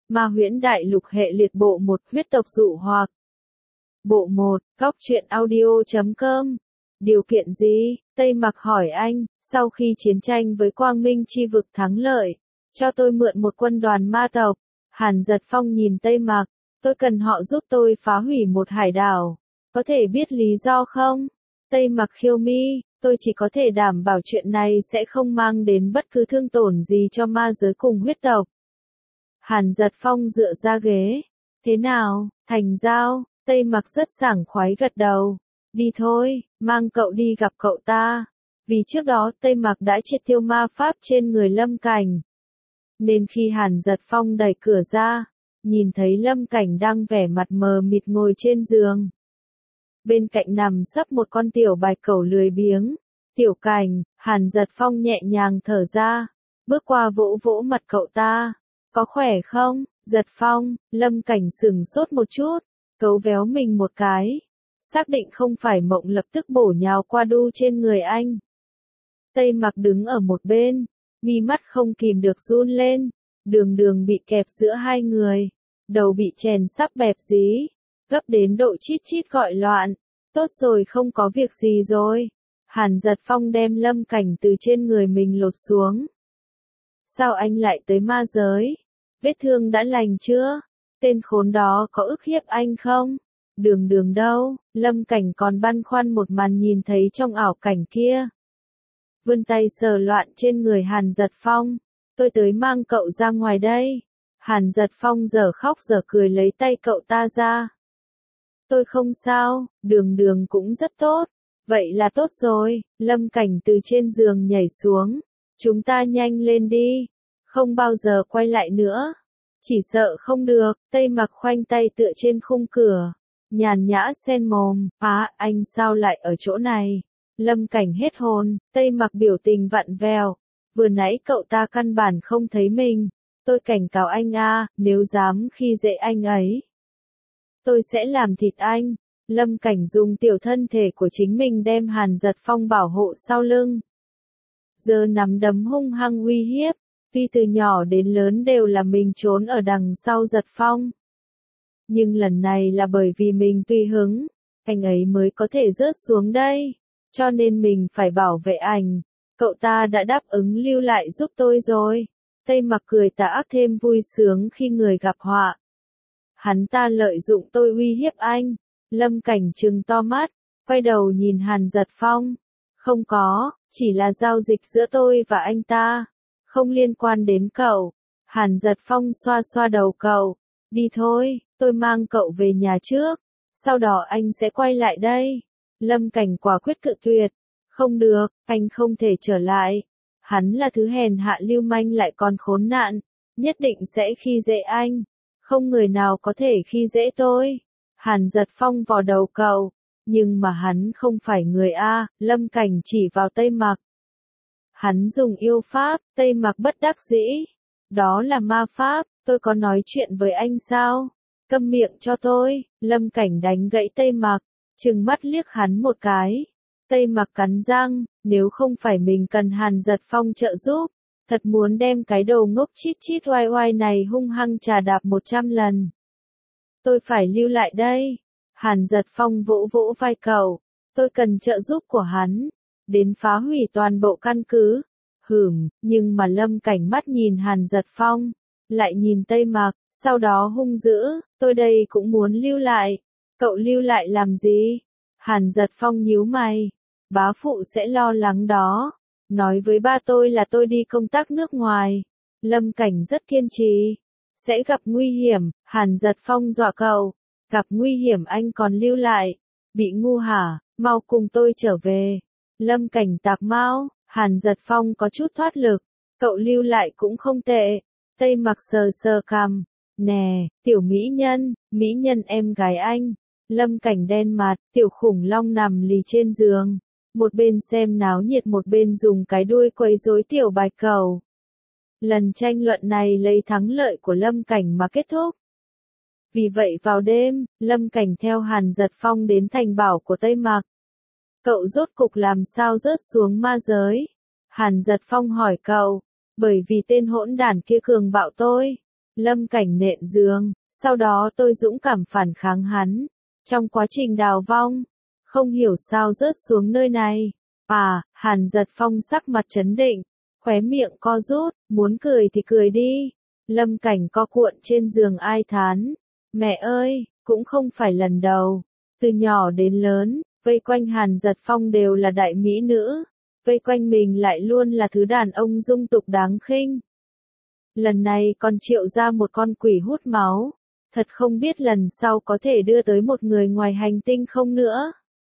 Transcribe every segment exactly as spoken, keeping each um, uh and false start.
Ma huyễn đại lục hệ liệt bộ một huyết tộc dụ hoặc. Bộ một, góc truyện audio chấm com. Điều kiện gì? Tây Mặc hỏi anh, sau khi chiến tranh với Quang Minh chi vực thắng lợi, cho tôi mượn một quân đoàn ma tộc. Hàn Giật Phong nhìn Tây Mặc, tôi cần họ giúp tôi phá hủy một hải đảo. Có thể biết lý do không? Tây Mặc khiêu mi, tôi chỉ có thể đảm bảo chuyện này sẽ không mang đến bất cứ thương tổn gì cho ma giới cùng huyết tộc. Hàn Giật Phong dựa ra ghế. Thế nào, thành giao? Tây Mặc rất sảng khoái gật đầu. Đi thôi, mang cậu đi gặp cậu ta. Vì trước đó Tây Mặc đã triệt tiêu ma pháp trên người Lâm Cảnh. Nên khi Hàn Giật Phong đẩy cửa ra, nhìn thấy Lâm Cảnh đang vẻ mặt mờ mịt ngồi trên giường. Bên cạnh nằm sấp một con tiểu bạch cẩu lười biếng. Tiểu Cảnh, Hàn Giật Phong nhẹ nhàng thở ra, bước qua vỗ vỗ mặt cậu ta. Có khỏe không, Giật Phong? Lâm Cảnh sửng sốt một chút, cấu véo mình một cái. Xác định không phải mộng lập tức bổ nhào qua đu trên người anh. Tây Mặc đứng ở một bên, mi mắt không kìm được run lên. Đường đường bị kẹp giữa hai người, đầu bị chèn sắp bẹp dí, gấp đến độ chít chít gọi loạn. Tốt rồi, không có việc gì rồi. Hàn Giật Phong đem Lâm Cảnh từ trên người mình lột xuống. Sao anh lại tới ma giới? Vết thương đã lành chưa? Tên khốn đó có ức hiếp anh không? Đường đường đâu? Lâm Cảnh còn băn khoăn một màn nhìn thấy trong ảo cảnh kia. Vươn tay sờ loạn trên người Hàn Giật Phong. Tôi tới mang cậu ra ngoài đây. Hàn Giật Phong giờ khóc giờ cười lấy tay cậu ta ra. Tôi không sao, đường đường cũng rất tốt. Vậy là tốt rồi. Lâm Cảnh từ trên giường nhảy xuống. Chúng ta nhanh lên đi. Không bao giờ quay lại nữa. Chỉ sợ không được. Tây Mặc khoanh tay tựa trên khung cửa. Nhàn nhã sen mồm. Á, anh sao lại ở chỗ này? Lâm Cảnh hết hồn. Tây Mặc biểu tình vặn vẹo. Vừa nãy cậu ta căn bản không thấy mình. Tôi cảnh cáo anh a, nếu dám khi dễ anh ấy, tôi sẽ làm thịt anh. Lâm Cảnh dùng tiểu thân thể của chính mình đem Hàn Giật Phong bảo hộ sau lưng. Giờ nắm đấm hung hăng uy hiếp. Tuy từ nhỏ đến lớn đều là mình trốn ở đằng sau Giật Phong. Nhưng lần này là bởi vì mình tùy hứng, anh ấy mới có thể rớt xuống đây. Cho nên mình phải bảo vệ anh. Cậu ta đã đáp ứng lưu lại giúp tôi rồi. Tây Mặc cười tà ác thêm vui sướng khi người gặp họa. Hắn ta lợi dụng tôi uy hiếp anh. Lâm Cảnh trừng to mắt, quay đầu nhìn Hàn Giật Phong. Không có, chỉ là giao dịch giữa tôi và anh ta. Không liên quan đến cậu. Hàn Giật Phong xoa xoa đầu cậu. Đi thôi, tôi mang cậu về nhà trước. Sau đó anh sẽ quay lại đây. Lâm Cảnh quả quyết cự tuyệt. Không được, anh không thể trở lại. Hắn là thứ hèn hạ lưu manh lại còn khốn nạn. Nhất định sẽ khi dễ anh. Không người nào có thể khi dễ tôi. Hàn Giật Phong vò đầu cậu. Nhưng mà hắn không phải người A. Lâm Cảnh chỉ vào Tây Mặc. Hắn dùng yêu pháp. Tây Mặc bất đắc dĩ. Đó là ma pháp. Tôi có nói chuyện với anh sao? Câm miệng cho tôi. Lâm Cảnh đánh gãy Tây Mặc. Trừng mắt liếc hắn một cái. Tây Mặc cắn răng. Nếu không phải mình cần Hàn Giật Phong trợ giúp, thật muốn đem cái đầu ngốc chít chít oai oai này hung hăng trà đạp một trăm lần. Tôi phải lưu lại đây. Hàn Giật Phong vỗ vỗ vai cậu. Tôi cần trợ giúp của hắn. Đến phá hủy toàn bộ căn cứ. Hửm, nhưng mà Lâm Cảnh mắt nhìn Hàn Giật Phong. Lại nhìn Tây Mặc, sau đó hung dữ. Tôi đây cũng muốn lưu lại. Cậu lưu lại làm gì? Hàn Giật Phong nhíu mày. Bá phụ sẽ lo lắng đó. Nói với ba tôi là tôi đi công tác nước ngoài. Lâm Cảnh rất kiên trì. Sẽ gặp nguy hiểm. Hàn Giật Phong dọa cậu. Gặp nguy hiểm anh còn lưu lại. Bị ngu hả? Mau cùng tôi trở về. Lâm Cảnh tạc mau. Hàn Giật Phong có chút thoát lực. Cậu lưu lại cũng không tệ. Tây Mặc sờ sờ cằm. Nè, tiểu mỹ nhân, mỹ nhân em gái anh. Lâm Cảnh đen mặt, tiểu khủng long nằm lì trên giường. Một bên xem náo nhiệt một bên dùng cái đuôi quấy rối tiểu bạch cẩu. Lần tranh luận này lấy thắng lợi của Lâm Cảnh mà kết thúc. Vì vậy vào đêm, Lâm Cảnh theo Hàn Giật Phong đến thành bảo của Tây Mặc. Cậu rốt cục làm sao rớt xuống ma giới? Hàn Giật Phong hỏi cậu. Bởi vì tên hỗn đản kia cường bạo tôi. Lâm Cảnh nện giường, sau đó tôi dũng cảm phản kháng hắn. Trong quá trình đào vong, không hiểu sao rớt xuống nơi này. À, Hàn Giật Phong sắc mặt trấn định, khóe miệng co rút, muốn cười thì cười đi. Lâm Cảnh co cuộn trên giường ai thán. Mẹ ơi, cũng không phải lần đầu. Từ nhỏ đến lớn, vây quanh Hàn Giật Phong đều là đại mỹ nữ. Vây quanh mình lại luôn là thứ đàn ông dung tục đáng khinh. Lần này còn triệu ra một con quỷ hút máu. Thật không biết lần sau có thể đưa tới một người ngoài hành tinh không nữa.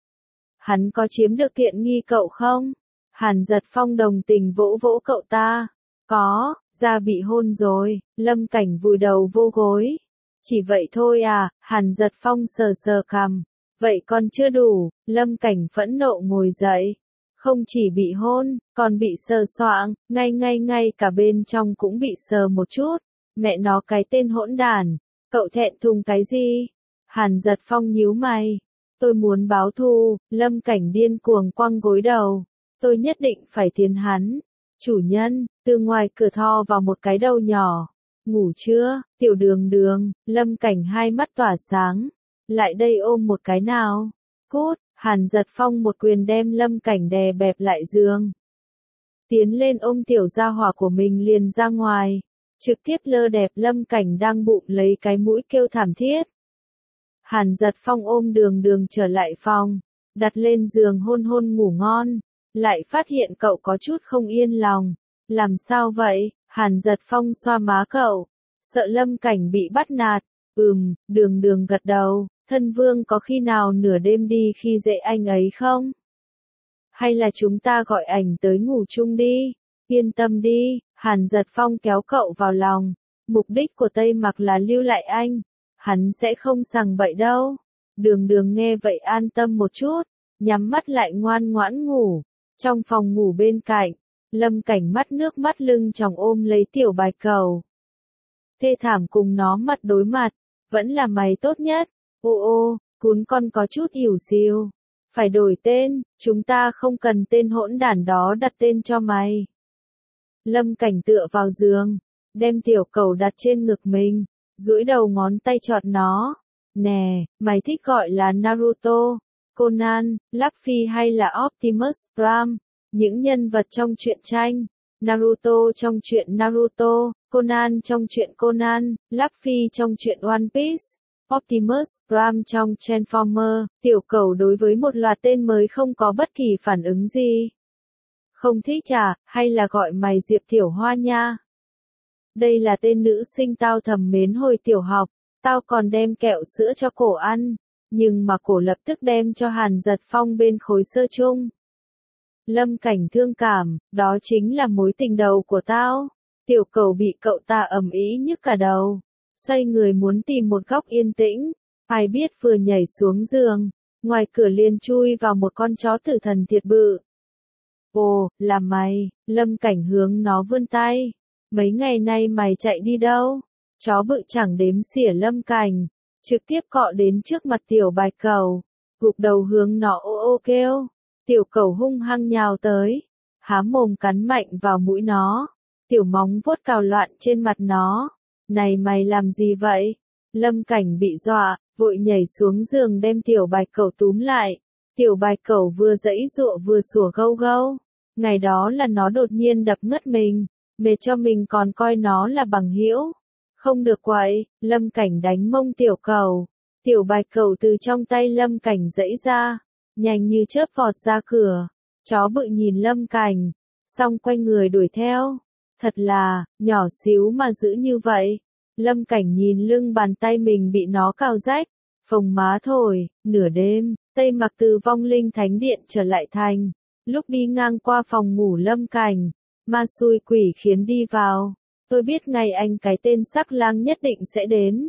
Hắn có chiếm được tiện nghi cậu không? Hàn Giật Phong đồng tình vỗ vỗ cậu ta. Có, da bị hôn rồi. Lâm Cảnh vùi đầu vô gối. Chỉ vậy thôi à? Hàn Giật Phong sờ sờ cằm. Vậy còn chưa đủ. Lâm Cảnh phẫn nộ ngồi dậy. Không chỉ bị hôn, còn bị sờ soạng, ngay ngay ngay cả bên trong cũng bị sờ một chút. Mẹ nó cái tên hỗn đản. Cậu thẹn thùng cái gì? Hàn Giật Phong nhíu mày. Tôi muốn báo thù. Lâm Cảnh điên cuồng quăng gối đầu. Tôi nhất định phải tiến hắn. Chủ nhân, từ ngoài cửa thò vào một cái đầu nhỏ. Ngủ chưa, tiểu đường đường? Lâm Cảnh hai mắt tỏa sáng. Lại đây ôm một cái nào. Cút. Hàn Giật Phong một quyền đem Lâm Cảnh đè bẹp lại giường. Tiến lên ôm tiểu gia hỏa của mình liền ra ngoài. Trực tiếp lơ đẹp Lâm Cảnh đang bụng lấy cái mũi kêu thảm thiết. Hàn Giật Phong ôm đường đường trở lại phòng. Đặt lên giường hôn hôn ngủ ngon. Lại phát hiện cậu có chút không yên lòng. Làm sao vậy? Hàn Giật Phong xoa má cậu. Sợ Lâm Cảnh bị bắt nạt. Ừm, đường đường gật đầu. Thân vương có khi nào nửa đêm đi khi dậy anh ấy không? Hay là chúng ta gọi ảnh tới ngủ chung đi? Yên tâm đi, Hàn Giật Phong kéo cậu vào lòng. Mục đích của Tây Mặc là lưu lại anh. Hắn sẽ không sằng bậy đâu. Đường đường nghe vậy an tâm một chút. Nhắm mắt lại ngoan ngoãn ngủ. Trong phòng ngủ bên cạnh, Lâm Cảnh mắt nước mắt lưng tròng ôm lấy tiểu bạch cầu. Thê thảm cùng nó mặt đối mặt. Vẫn là mày tốt nhất. Ô ô, cún con có chút hiểu xìu. Phải đổi tên, chúng ta không cần tên hỗn đản đó đặt tên cho mày. Lâm Cảnh tựa vào giường, đem tiểu cầu đặt trên ngực mình, duỗi đầu ngón tay chọt nó. Nè, mày thích gọi là Naruto, Conan, Luffy hay là Optimus Prime, những nhân vật trong truyện tranh. Naruto trong truyện Naruto, Conan trong truyện Conan, Luffy trong truyện One Piece. Optimus Prime trong Transformer, tiểu cầu đối với một loạt tên mới không có bất kỳ phản ứng gì. Không thích à, hay là gọi mày Diệp Tiểu Hoa nha? Đây là tên nữ sinh tao thầm mến hồi tiểu học, tao còn đem kẹo sữa cho cổ ăn, nhưng mà cổ lập tức đem cho Hàn Giật Phong bên khối sơ chung. Lâm Cảnh thương cảm, đó chính là mối tình đầu của tao. Tiểu cầu bị cậu ta ầm ĩ nhức cả đầu. Xoay người muốn tìm một góc yên tĩnh, ai biết vừa nhảy xuống giường, ngoài cửa liền chui vào một con chó tử thần thiệt bự. Ồ, là mày, Lâm Cảnh hướng nó vươn tay. Mấy ngày nay mày chạy đi đâu? Chó bự chẳng đếm xỉa Lâm Cảnh, trực tiếp cọ đến trước mặt tiểu bạch cầu, gục đầu hướng nó ô ô kêu. Tiểu cầu hung hăng nhào tới, há mồm cắn mạnh vào mũi nó, tiểu móng vuốt cào loạn trên mặt nó. Này mày làm gì vậy? Lâm Cảnh bị dọa, vội nhảy xuống giường đem tiểu bạch cẩu túm lại. Tiểu bạch cẩu vừa giãy giụa vừa sủa gâu gâu. Ngày đó là nó đột nhiên đập ngất mình, mệt cho mình còn coi nó là bằng hữu. Không được quậy, Lâm Cảnh đánh mông tiểu cẩu. Tiểu bạch cẩu từ trong tay Lâm Cảnh giãy ra, nhanh như chớp vọt ra cửa. Chó bự nhìn Lâm Cảnh, xong quay người đuổi theo. Thật là, nhỏ xíu mà giữ như vậy. Lâm Cảnh nhìn lưng bàn tay mình bị nó cào rách. Phồng má thổi, nửa đêm, Tây Mặc từ vong linh thánh điện trở lại thành. Lúc đi ngang qua phòng ngủ Lâm Cảnh, ma xui quỷ khiến đi vào. Tôi biết ngày anh cái tên sắc lang nhất định sẽ đến.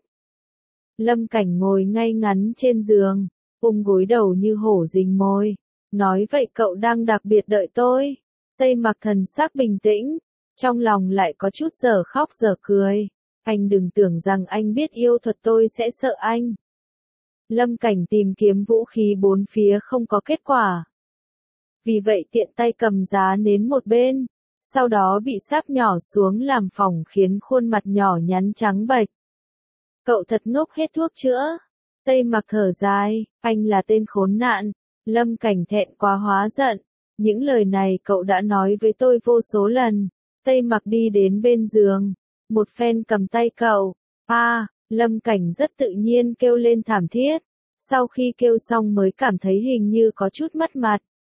Lâm Cảnh ngồi ngay ngắn trên giường, ôm gối đầu như hổ rình mồi. Nói vậy cậu đang đặc biệt đợi tôi. Tây Mặc thần sắc bình tĩnh. Trong lòng lại có chút giờ khóc giờ cười. Anh đừng tưởng rằng anh biết yêu thuật tôi sẽ sợ anh. Lâm Cảnh tìm kiếm vũ khí bốn phía không có kết quả. Vì vậy tiện tay cầm giá nến một bên. sau đó bị sáp nhỏ xuống làm phỏng khiến khuôn mặt nhỏ nhắn trắng bệch. Cậu thật ngốc hết thuốc chữa. Tây Mặc thở dài, anh là tên khốn nạn. Lâm Cảnh thẹn quá hóa giận. Những lời này cậu đã nói với tôi vô số lần. Tây Mặc đi đến bên giường, một phen cầm tay cậu. A, à, Lâm Cảnh rất tự nhiên kêu lên thảm thiết. Sau khi kêu xong mới cảm thấy hình như có chút mất mặt.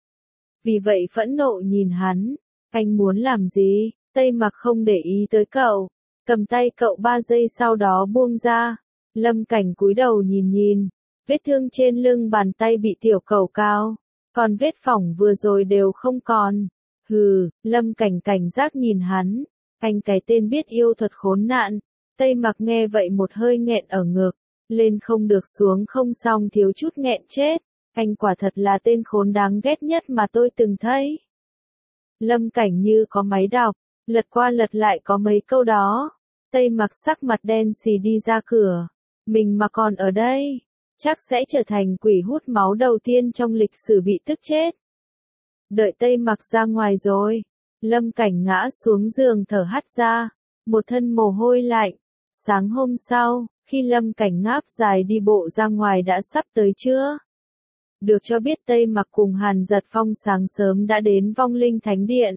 Vì vậy phẫn nộ nhìn hắn. Anh muốn làm gì? Tây Mặc không để ý tới cậu. Cầm tay cậu ba giây sau đó buông ra. Lâm Cảnh cúi đầu nhìn nhìn. Vết thương trên lưng bàn tay bị tiểu cầu cao. Còn vết phỏng vừa rồi đều không còn. Hừ, Lâm Cảnh cảnh giác nhìn hắn. Anh cái tên biết yêu thuật khốn nạn. Tây Mặc nghe vậy một hơi nghẹn ở ngực. Lên không được xuống không xong thiếu chút nghẹn chết. Anh quả thật là tên khốn đáng ghét nhất mà tôi từng thấy. Lâm Cảnh như có máy đọc, lật qua lật lại có mấy câu đó. Tây Mặc sắc mặt đen xì đi ra cửa. Mình mà còn ở đây, chắc sẽ trở thành quỷ hút máu đầu tiên trong lịch sử bị tức chết. Đợi Tây Mặc ra ngoài rồi, Lâm Cảnh ngã xuống giường thở hắt ra, một thân mồ hôi lạnh. Sáng hôm sau, khi Lâm Cảnh ngáp dài đi bộ ra ngoài đã sắp tới trưa. Được cho biết Tây Mặc cùng Hàn Giật Phong sáng sớm đã đến Vong Linh Thánh Điện.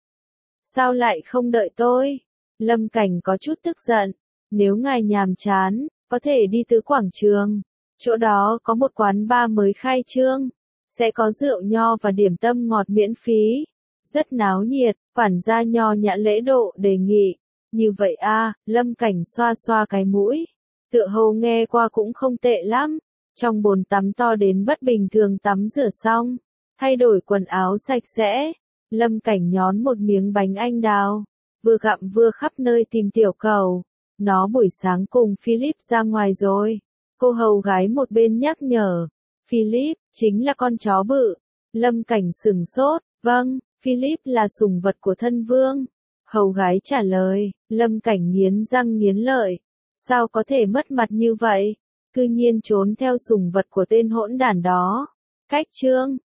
Sao lại không đợi tôi? Lâm Cảnh có chút tức giận. Nếu ngài nhàm chán, có thể đi tới quảng trường. Chỗ đó có một quán bar mới khai trương. Sẽ có rượu nho và điểm tâm ngọt miễn phí. Rất náo nhiệt, quản gia nho nhã lễ độ đề nghị. Như vậy a, à, Lâm Cảnh xoa xoa cái mũi. Tựa hồ nghe qua cũng không tệ lắm. Trong bồn tắm to đến bất bình thường tắm rửa xong. Thay đổi quần áo sạch sẽ. Lâm Cảnh nhón một miếng bánh anh đào. Vừa gặm vừa khắp nơi tìm tiểu cầu. Nó buổi sáng cùng Philip ra ngoài rồi. Cô hầu gái một bên nhắc nhở. Philip, chính là con chó bự. Lâm Cảnh sửng sốt. Vâng, Philip là sủng vật của thân vương. Hầu gái trả lời. Lâm Cảnh nghiến răng nghiến lợi. Sao có thể mất mặt như vậy? Cư nhiên trốn theo sủng vật của tên hỗn đản đó. Cách chương